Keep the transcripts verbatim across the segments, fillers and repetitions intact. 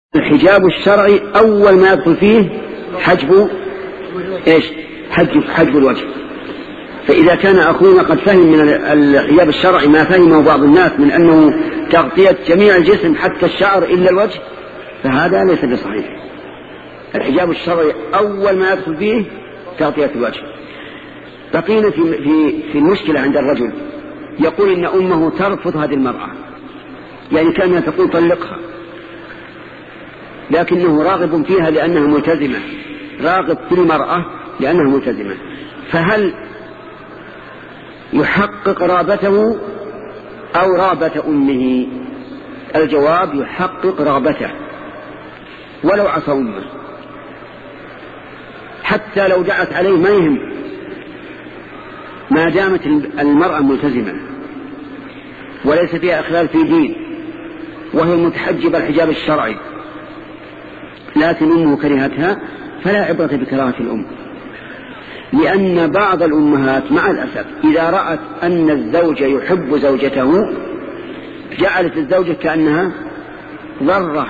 الحجاب الشرعي أول ما يدخل فيه حجب إيش؟ حجب, حجب الوجه. فإذا كان أخونا قد فهم من الحجاب الشرعي ما فهمه بعض الناس من أنه تغطية جميع الجسم حتى الشعر إلا الوجه، فهذا ليس بصحيح. الحجاب الشرعي أول ما يدخل فيه تغطية الوجه. بقينا في, في, في المشكلة عند الرجل يقول إن أمه ترفض هذه المرأة، يعني كانها تقول طلقها، لكنه راغب فيها لأنها ملتزمة، راغب في المرأة لأنها ملتزمة، فهل يحقق رغبته أو رغبة أمه؟ الجواب يحقق رغبته ولو عصى أمه، حتى لو دعت عليه ما يهم، ما دامت المرأة ملتزمة وليس فيها إخلال في دين وهي متحجبة الحجاب الشرعي، لكن أمه كرهتها فلا عبرة بكراهة الأم، لأن بعض الأمهات مع الأسف إذا رأت أن الزوج يحب زوجته جعلت الزوجة كأنها ضرة،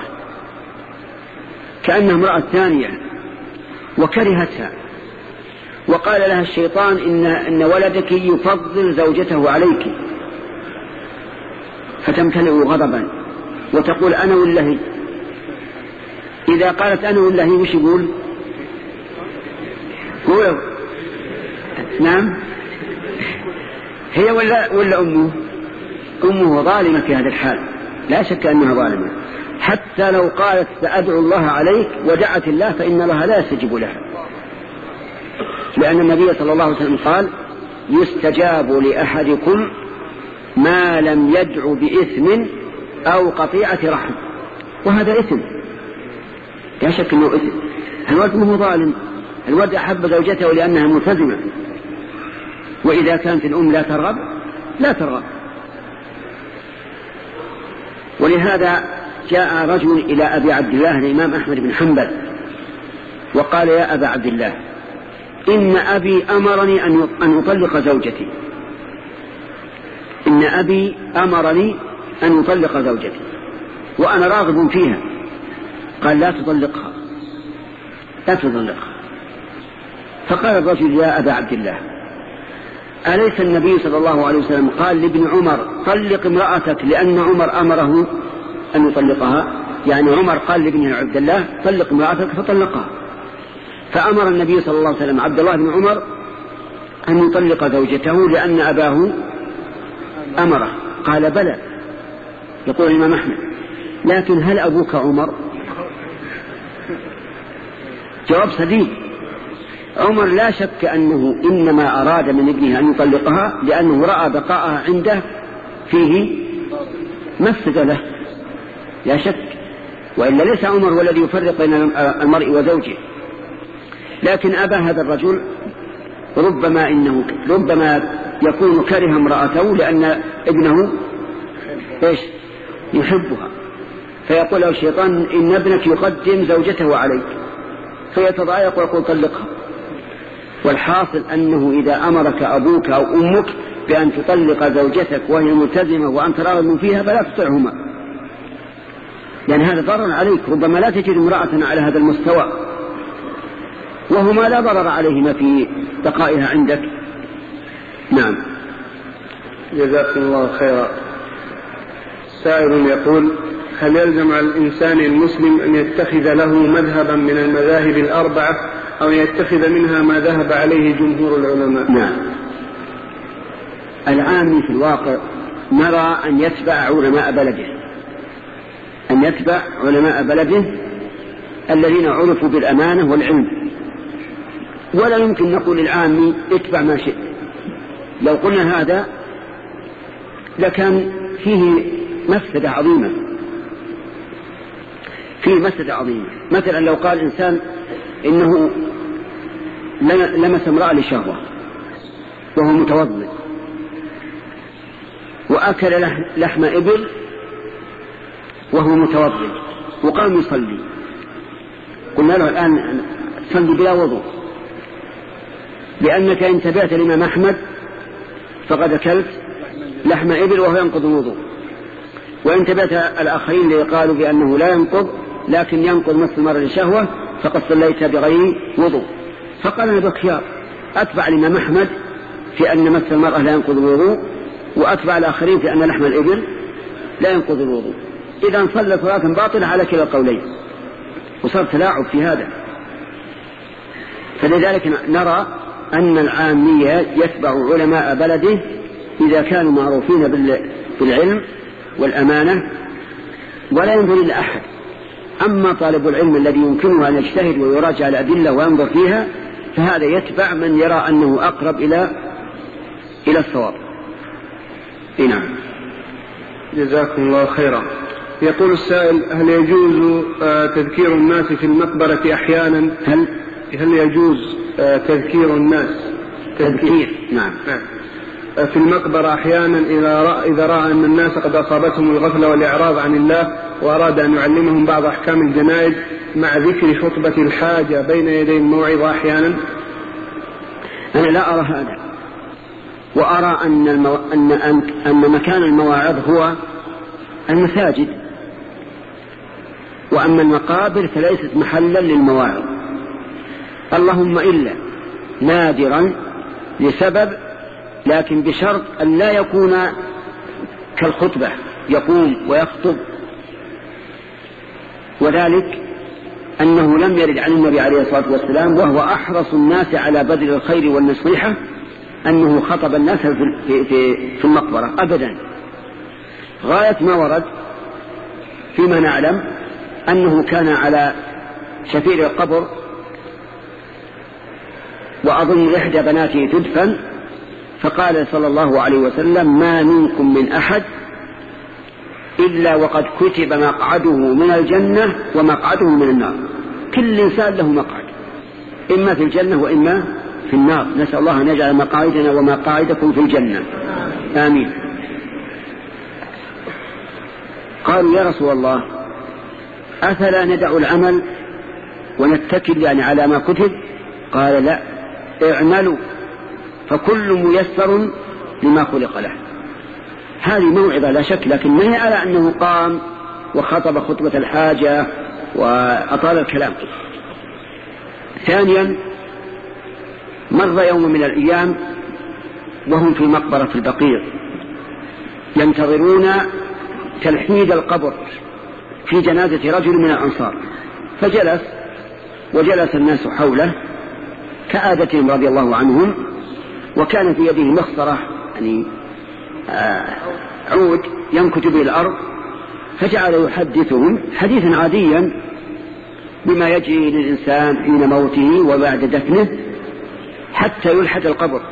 كأنها امرأة ثانية وكرهتها، وقال لها الشيطان إن, إن ولدك يفضل زوجته عليك، فتمتلئ غضبا وتقول أنا والله. إذا قالت أنا والله وش يقول؟ قولوا نعم، هي ولا, ولا أمه؟ أمه ظالمة في هذا الحال، لا شك أنها ظالمة، حتى لو قالت سأدعو الله عليك ودعت الله فإن الله لا يستجيب لها، لأن النبي صلى الله عليه وسلم قال يستجاب لأحدكم ما لم يدعو بإثم أو قطيعة رحم، وهذا إثم لا شك أنه إثم. الولد مو ظالم، الولد أحب زوجته لأنها ملتزمة، وإذا كانت الأم لا ترغب لا ترغب. ولهذا جاء رجل إلى أبي عبد الله الإمام أحمد بن حنبل وقال يا أبا عبد الله إن أبي أمرني أن أطلق زوجتي، إن أبي أمرني أن أطلق زوجتي وأنا راغب فيها. قال لا تطلقها لا تطلقها. فقال الرجل يا أبا عبد الله أليس النبي صلى الله عليه وسلم قال لابن عمر طلق امرأتك لأن عمر أمره أن يطلقها؟ يعني عمر قال لابن عبد الله طلق امرأتك فطلقها، فأمر النبي صلى الله عليه وسلم عبد الله بن عمر أن يطلق زوجته لأن أباه أمره. قال بلى. يقول الإمام أحمد لكن هل أبوك عمر؟ جواب سديد. عمر لا شك أنه إنما أراد من ابنه أن يطلقها لأنه رأى بقاءها عنده فيه مفسدة له لا شك، وإلا ليس عمر هو الذي يفرق بين المرء وزوجه. لكن أبا هذا الرجل ربما إنه ربما يكون كره امرأته لأن ابنه إيش يحبها، فيقول له الشيطان إن ابنك يقدم زوجته عليك، فيتضايق ويقول طلقها. والحاصل أنه إذا أمرك أبوك أو أمك بأن تطلق زوجتك وهي ملتزمة وأنت راغب فيها فلا تطعهما، لأن هذا ضرر عليك، ربما لا تجد امرأة على هذا المستوى وهما لا ضرر عليهما في بقائها عندك. نعم. جزاكم الله خيرا. سائل يقول هل يلزم على الإنسان المسلم أن يتخذ له مذهبا من المذاهب الأربعة أو يتخذ منها ما ذهب عليه جمهور العلماء؟ نعم. العام في الواقع نرى أن يتبع علماء بلده، أن يتبع علماء بلده الذين عرفوا بالأمانة والعلم، ولا يمكن نقول للعام اتبع ما شئت. لو قلنا هذا لكان فيه مفسدة عظيمة، فيه مفسدة عظيمة. مثلا لو قال إنسان إنه لمس امرأة لشهوة وهو متوضئ وأكل لحم إبل وهو متوضئ وقام يصلي، قلنا له الآن صلي بلا وضوء، لأنك إن تبعت الإمام أحمد فقد أكلت لحم إبل وهو ينقض الوضوء، وإن تبعت الآخرين اللي قالوا بأنه لا ينقض لكن ينقض مس المرأة لشهوة فقد صليت بغير وضوء. فقال أنا بخيار أتبع الإمام أحمد في أن مس المرأة لا ينقض الوضوء، وأتبع الآخرين في أن لحم الإبل لا ينقض الوضوء. إذا صلى صلاة باطلة على كلا القولين، وصار تلاعب في هذا. فلذلك نرى أن العامية يتبع علماء بلده إذا كانوا معروفين بالعلم والأمانة ولا ينظر إلى أحد. أما طالب العلم الذي يمكنه أن يجتهد ويراجع الأدلة وينظر فيها فهذا يتبع من يرى أنه أقرب إلى إلى الصواب. نعم. جزاكم الله خيرا. يقول السائل: هل يجوز تذكير الناس في المقبرة أحيانا؟ هل هل يجوز تذكير الناس تذكير نعم في المقبرة أحيانا إذا رأى, إذا رأى أن الناس قد أصابتهم الغفلة والإعراض عن الله وأراد أن يعلمهم بعض أحكام الجنائز مع ذكر خطبة الحاجة بين يدي الموعظة أحيانا؟ أنا لا أرى هذا، وأرى أن, المو... أن... أن... أن مكان المواعظ هو المساجد، وأما المقابر فليست محلا للمواعظ، اللهم إلا نادرا لسبب، لكن بشرط أن لا يكون كالخطبة يقوم ويخطب، وذلك أنه لم يرد عن النبي عليه الصلاة والسلام وهو أحرص الناس على بذل الخير والنصيحة أنه خطب الناس في, في, في المقبرة أبدا. غاية ما ورد فيما نعلم أنه كان على شفير القبر وأظن إحدى بناته تدفن، فقال صلى الله عليه وسلم: ما منكم من أحد إلا وقد كتب مقعده من الجنة ومقعده من النار. كل إنسان له مقعد، إما في الجنة وإما في النار. نسأل الله أن يجعل مقاعدنا ومقاعدكم في الجنة، آمين. قالوا: يا رسول الله أفلا ندع العمل ونتكل يعني على ما كتب؟ قال: لا، اعملوا فكل ميسر لما خلق له. هذه موعظة لا شك، لكن ما هي على أنه قام وخطب خطبة الحاجة وأطال الكلام. ثانيا، مر يوم من الأيام وهم في مقبرة البقيع ينتظرون تلحيد القبر في جنازة رجل من الأنصار، فجلس وجلس الناس حوله كعادتهم رضي الله عنهم، وكان في يده مخصرة يعني آه عود ينكت به الأرض، فجعل يحدثهم حديثا عاديا بما يجري للإنسان حين موته وبعد دفنه حتى يلحد القبر.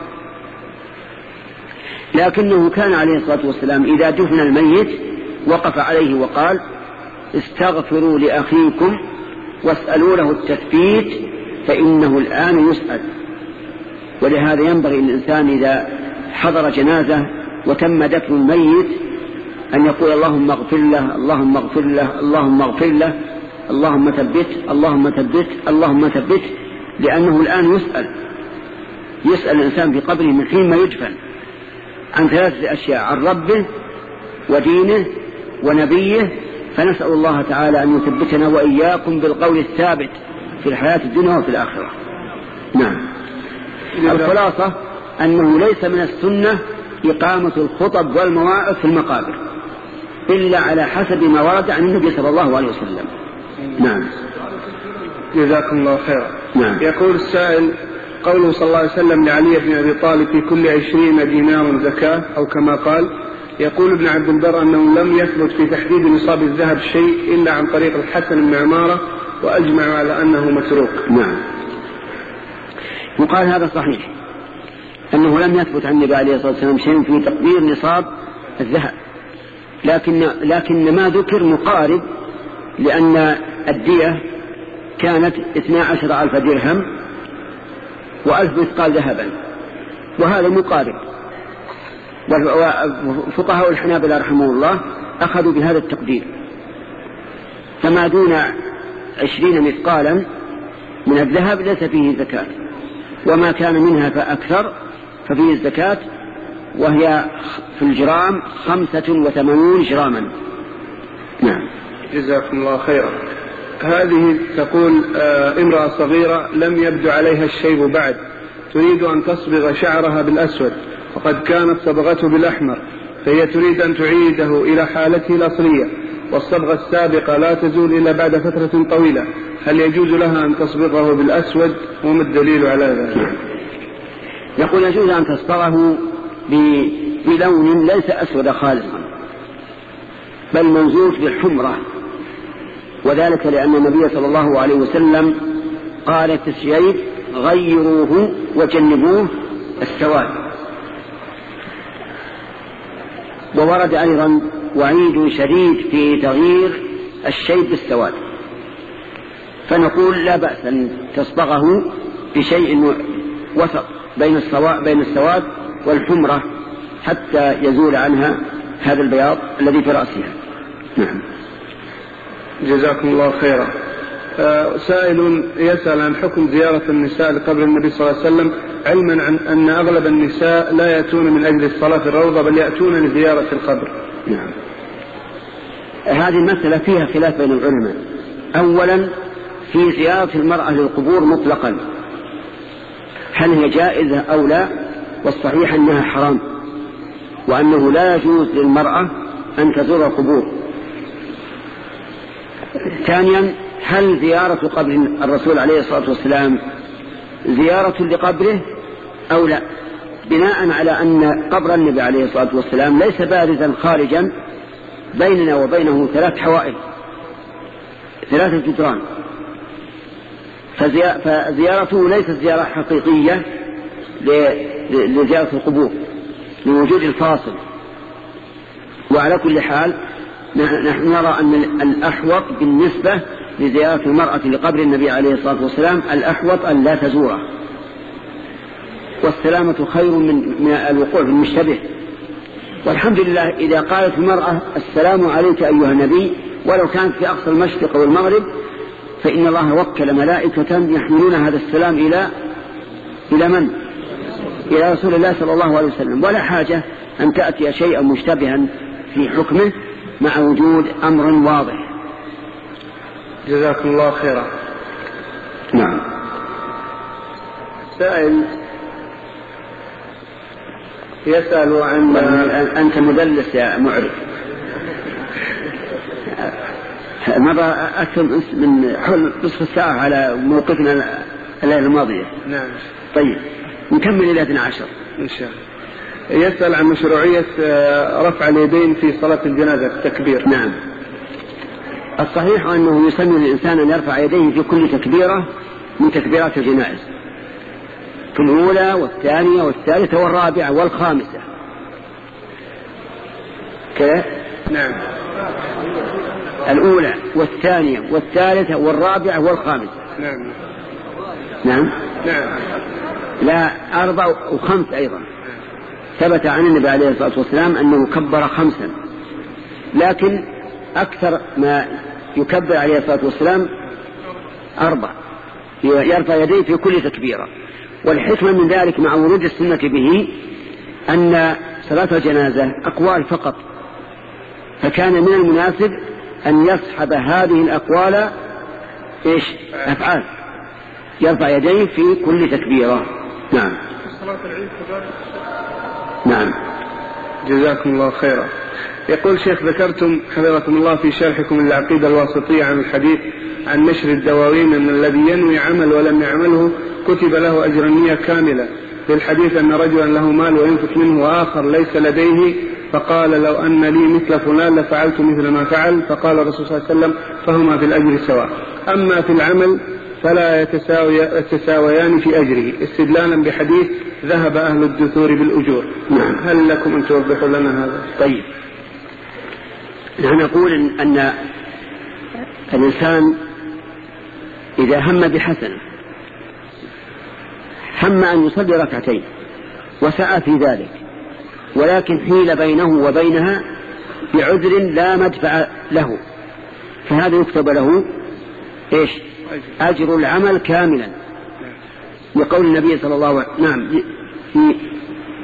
لكنه كان عليه الصلاة والسلام إذا دفن الميت وقف عليه وقال: استغفروا لأخيكم واسألوا له التثبيت فإنه الآن يسأل. ولهذا ينبغي الإنسان إذا حضر جنازة وتم دفن الميت أن يقول: اللهم اغفر له، اللهم اغفر له، اللهم اغفر له، اللهم ثبت، اللهم ثبت، اللهم ثبت، لأنه الآن يسأل. يسأل الإنسان في قبره من حين ما يدفن عن ثلاثة أشياء: عن ربه ودينه ونبيه، فنسأل الله تعالى أن يثبتنا وإياكم بالقول الثابت في الحياة الدنيا وفي الآخرة. نعم. الخلاصة أنه ليس من السنة إقامة الخطب والمواعظ في المقابر إلا على حسب ما ورد عن النبي صلى الله عليه وسلم. نعم. جزاكم الله خيرا. نعم. يقول السائل: قوله صلى الله عليه وسلم لعلي بن أبي طالب في كل عشرين دينار زكاة أو كما قال، يقول ابن عبد البر أنه لم يثبت في تحديد نصاب الذهب شيء إلا عن طريق الحسن بن عمارة، وأجمع على أنه متروك. نعم. وقال هذا صحيح، أنه لم يثبت عن النبي عليه الصلاة والسلام شيء في تقدير نصاب الذهب، لكن, لكن ما ذكر مقارب، لأن الدية كانت اثنا عشر ألف درهم وألف مثقال ذهبا، وهذا مقارب. وفقهاء الحنابلة رحمه الله أخذوا بهذا التقدير، فما دون عشرين مثقالا من الذهب ليس فيه زكاة، وما كان منها فأكثر ففيه الزكاة، وهي في الجرام خمسة وثمانون جراما. نعم. جزاكم الله خيرا. هذه تقول آه امرأة صغيرة لم يبدو عليها الشيب بعد، تريد أن تصبغ شعرها بالأسود وقد كانت صبغته بالأحمر، فهي تريد أن تعيده إلى حالته الأصلية، والصبغة السابقة لا تزول إلا بعد فترة طويلة، هل يجوز لها أن تصبغه بالأسود؟ وما الدليل على ذلك؟ يقول يجوز أن تصبغه بلون ليس أسود خالصا بل منزوج بالحمرة، وذلك لأن النبي صلى الله عليه وسلم قال في الشيب غيروه وجنبوه السواد. وورد أيضا وعيد شديد في تغيير الشيب بالسواد، فنقول لا بأس أن تصبغه بشيء وسط بين السواد, بين السواد والحمرة حتى يزول عنها هذا البياض الذي في رأسها. نعم. جزاكم الله خيرا. آه سائل يسأل عن حكم زيارة النساء لقبر النبي صلى الله عليه وسلم، علما عن أن أغلب النساء لا يأتون من أجل الصلاة في الروضة بل يأتون لزيارة القبر. نعم. هذه المسألة فيها خلاف بين العلماء. أولا في زيارة المرأة للقبور مطلقا هل هي جائزة أو لا، والصحيح أنها حرام، وأنه لا يجوز للمرأة أن تزور القبور. ثانيا هل زيارة قبر الرسول عليه الصلاة والسلام زيارة لقبره أو لا، بناء على أن قبر النبي عليه الصلاة والسلام ليس بارزا خارجا، بيننا وبينه ثلاث حوائل ثلاثة جدران، فزيارته ليست زيارة حقيقية لزيارة القبور لوجود الفاصل. وعلى كل حال نحن نرى أن الأحوط بالنسبة لزيارة المرأة لقبر النبي عليه الصلاة والسلام الأحوط أن لا تزوره، والسلامة خير من, من الوقوع في المشتبه. والحمد لله إذا قالت المرأة السلام عليك أيها النبي ولو كانت في أقصى المشرق والمغرب، فإن الله وكل ملائكة يحملون هذا السلام إلى إلى من؟ إلى رسول الله صلى الله عليه وسلم، ولا حاجة أن تأتي شيئا مشتبها في حكمه مع وجود أمر واضح. جزاكم الله خيرا. نعم. سائل يسأل عن أنت مدلس يا معرف. مرة أكثر من حول نصف الساعة على موقفنا الليلة الماضية. نعم. طيب نكمل إلى اثني عشر إن شاء الله. يسأل عن مشروعية رفع اليدين في صلاة الجنازة التكبير. نعم. الصحيح أنه يسمى الإنسان أن يرفع يديه في كل تكبيرة من تكبيرات الجنائز، في الأولى والثانية والثالثة والرابعة والخامسة كيف؟ نعم. الأولى والثانية والثالثة والرابعة والخامسة. نعم. نعم. نعم. لا أربع وخمس أيضا. ثبت عن النبي عليه الصلاة والسلام أنه كبر خمسا، لكن أكثر ما يكبر عليه الصلاة والسلام أربع، يرفع يديه في كل تكبيرة. والحكمة من ذلك مع ورود السنة به أن صلاة الجنازة أقوال فقط، فكان من المناسب أن يصحب هذه الأقوال إيش؟ أفعال، يرفع يديه في كل تكبيرة. نعم. نعم. جزاكم الله خيرا. يقول شيخ ذكرتم حفظكم الله في شرحكم العقيدة الواسطية عن الحديث عن نشر الدواوين أن الذي ينوي عمل ولم يعمله كتب له أجر النية كاملة، في الحديث أن رجلا له مال وينفق منه وآخر ليس لديه فقال لو أن لي مثل فلان لفعلت مثل ما فعل، فقال الرسول صلى الله عليه وسلم فهما في الأجر سواء، أما في العمل فلا يتساويان في أجره، استدلالا بحديث ذهب أهل الدثور بالأجور. نعم. هل لكم أن توضحوا لنا هذا؟ طيب، نحن نقول أن الإنسان إذا هم بحسنة، هم أن يصلي ركعتين وسعى في ذلك، ولكن حيل بينه وبينها بعذر لا مدفع له، فهذا يكتب له إيش؟ أجر العمل كاملا، لقول النبي صلى الله عليه وسلم نعم في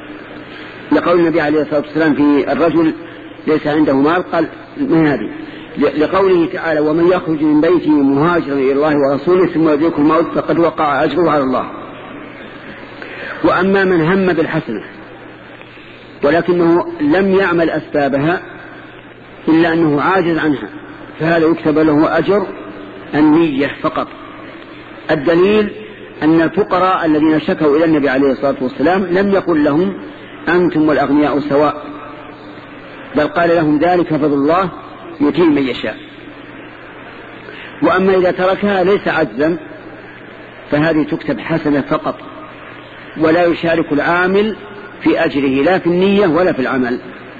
لقول النبي عليه الصلاة والسلام في الرجل ليس عنده مال، قال ما هذه؟ لقوله تعالى ومن يخرج من بيته مهاجرا إلى الله ورسوله ثم يدركه الموت فقد وقع أجره على الله. وأما من هم بالحسنة ولكنه لم يعمل أسبابها إلا أنه عاجز عنها فهذا يكتب له أجر النية فقط. الدليل أن الفقراء الذين شكوا إلى النبي عليه الصلاة والسلام لم يقل لهم أنتم والأغنياء سواء، بل قال لهم ذلك فضل الله يؤتيه من يشاء. وأما إذا تركها ليس عجزا فهذه تكتب حسنة فقط ولا يشارك العامل في أجره لا في النية ولا في العمل.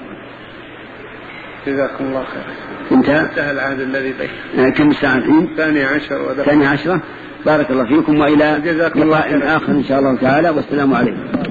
جزاكم الله خير. انتهى انتهى العهد الذي بين. كم ساعة الحين؟ ثاني عشر ثاني عشرة. بارك الله فيكم وإلى لقاء آخر إن شاء الله تعالى والسلام عليكم.